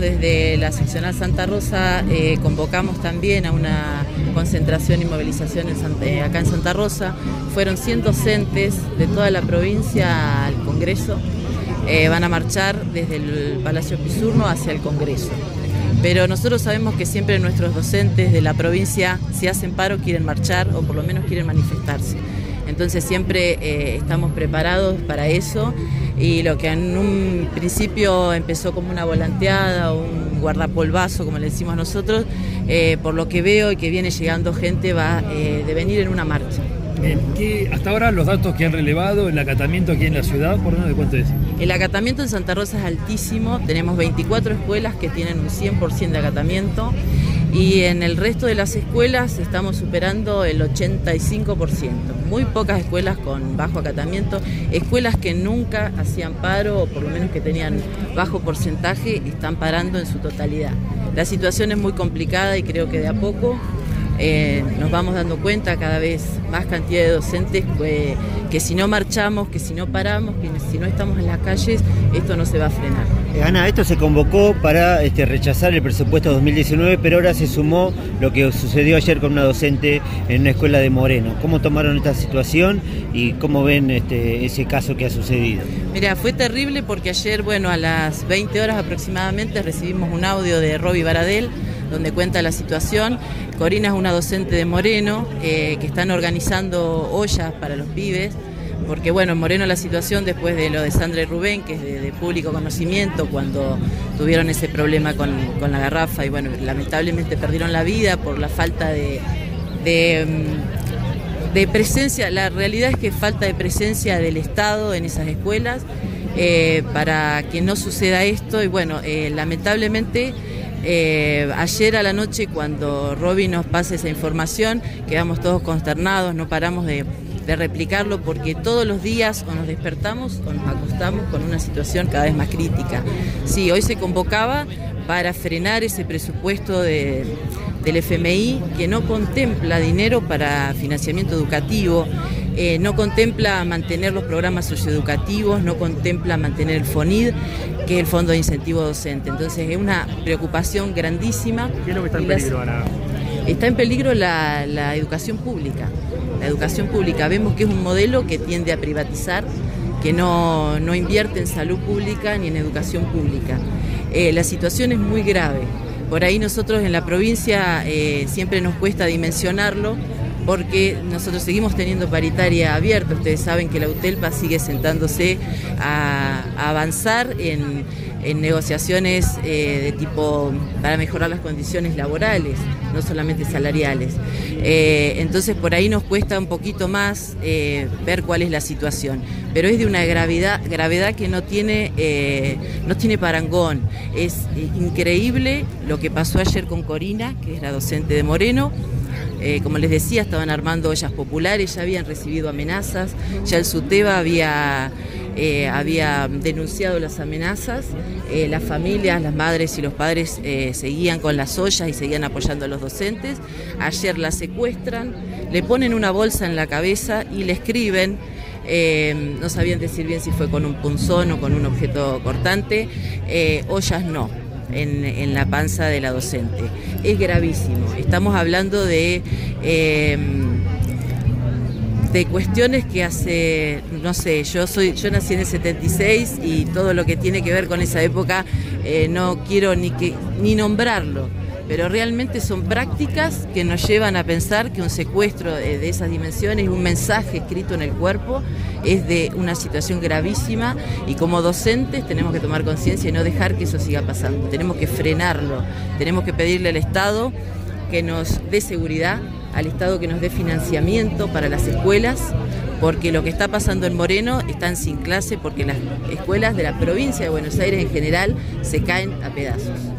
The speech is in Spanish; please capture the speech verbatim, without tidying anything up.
desde la seccional Santa Rosa eh, convocamos también a una concentración y movilización en Santa, eh, acá en Santa Rosa. Fueron cien docentes de toda la provincia al Congreso. Eh, van a marchar desde el Palacio Pisurno hacia el Congreso. Pero nosotros sabemos que siempre nuestros docentes de la provincia, si hacen paro, quieren marchar o por lo menos quieren manifestarse. Entonces siempre eh, estamos preparados para eso, y lo que en un principio empezó como una volanteada o un guardapolvazo, como le decimos nosotros, eh, por lo que veo y que viene llegando gente, va eh, de venir en una marcha. Bien, ¿qué, hasta ahora los datos que han relevado, el acatamiento aquí en la ciudad, por dónde, de cuánto es? El acatamiento en Santa Rosa es altísimo, tenemos veinticuatro escuelas que tienen un cien por ciento de acatamiento, y en el resto de las escuelas estamos superando el ochenta y cinco por ciento. Muy pocas escuelas con bajo acatamiento, escuelas que nunca hacían paro, o por lo menos que tenían bajo porcentaje, están parando en su totalidad. La situación es muy complicada y creo que de a poco Eh, nos vamos dando cuenta, cada vez más cantidad de docentes, que, que si no marchamos, que si no paramos, que si no estamos en las calles, esto no se va a frenar. Ana, esto se convocó para este, rechazar el presupuesto dos mil diecinueve, pero ahora se sumó lo que sucedió ayer con una docente en una escuela de Moreno. ¿Cómo tomaron esta situación y cómo ven este, ese caso que ha sucedido? Mira, fue terrible porque ayer, bueno, a las veinte horas aproximadamente recibimos un audio de Roby Baradel, donde cuenta la situación. Corina es una docente de Moreno, eh, que están organizando ollas para los pibes, porque bueno, en Moreno la situación, después de lo de Sandra y Rubén, que es de, de público conocimiento, cuando tuvieron ese problema con, con la garrafa, y bueno, lamentablemente perdieron la vida por la falta de, de, de presencia. La realidad es que falta de presencia del Estado en esas escuelas, eh, para que no suceda esto, y bueno, eh, lamentablemente Eh, ayer a la noche, cuando Roby nos pasa esa información, quedamos todos consternados, no paramos de, de replicarlo, porque todos los días o nos despertamos o nos acostamos con una situación cada vez más crítica. Sí, hoy se convocaba para frenar ese presupuesto de, del F M I, que no contempla dinero para financiamiento educativo, eh, no contempla mantener los programas socioeducativos, no contempla mantener el FONID, que es el Fondo de Incentivo Docente. Entonces es una preocupación grandísima. ¿Qué es lo que está en peligro, Ana? Está en peligro la, la educación pública. La educación pública, vemos que es un modelo que tiende a privatizar, que no, no invierte en salud pública ni en educación pública. Eh, la situación es muy grave. Por ahí nosotros en la provincia eh, siempre nos cuesta dimensionarlo, porque nosotros seguimos teniendo paritaria abierta. Ustedes saben que la UTELPA sigue sentándose a, a avanzar en, en negociaciones eh, de tipo para mejorar las condiciones laborales, no solamente salariales. Eh, entonces por ahí nos cuesta un poquito más eh, ver cuál es la situación, pero es de una gravedad, gravedad que no tiene, eh, no tiene parangón. Es eh, increíble lo que pasó ayer con Corina, que es la docente de Moreno. Eh, como les decía, estaban armando ollas populares, ya habían recibido amenazas, ya el SUTEBA había, eh, había denunciado las amenazas, eh, las familias, las madres y los padres eh, seguían con las ollas y seguían apoyando a los docentes. Ayer la secuestran, le ponen una bolsa en la cabeza y le escriben, eh, no sabían decir bien si fue con un punzón o con un objeto cortante, eh, ollas no. En, en la panza de la docente. Es gravísimo. Estamos hablando de, eh, de cuestiones que hace, no sé, yo soy, yo nací en el setenta y seis y todo lo que tiene que ver con esa época eh, no quiero ni que ni nombrarlo, pero realmente son prácticas que nos llevan a pensar que un secuestro de, de esas dimensiones, un mensaje escrito en el cuerpo, es de una situación gravísima, y como docentes tenemos que tomar conciencia y no dejar que eso siga pasando. Tenemos que frenarlo, tenemos que pedirle al Estado que nos dé seguridad, al Estado que nos dé financiamiento para las escuelas, porque lo que está pasando en Moreno están sin clase, porque las escuelas de la provincia de Buenos Aires en general se caen a pedazos.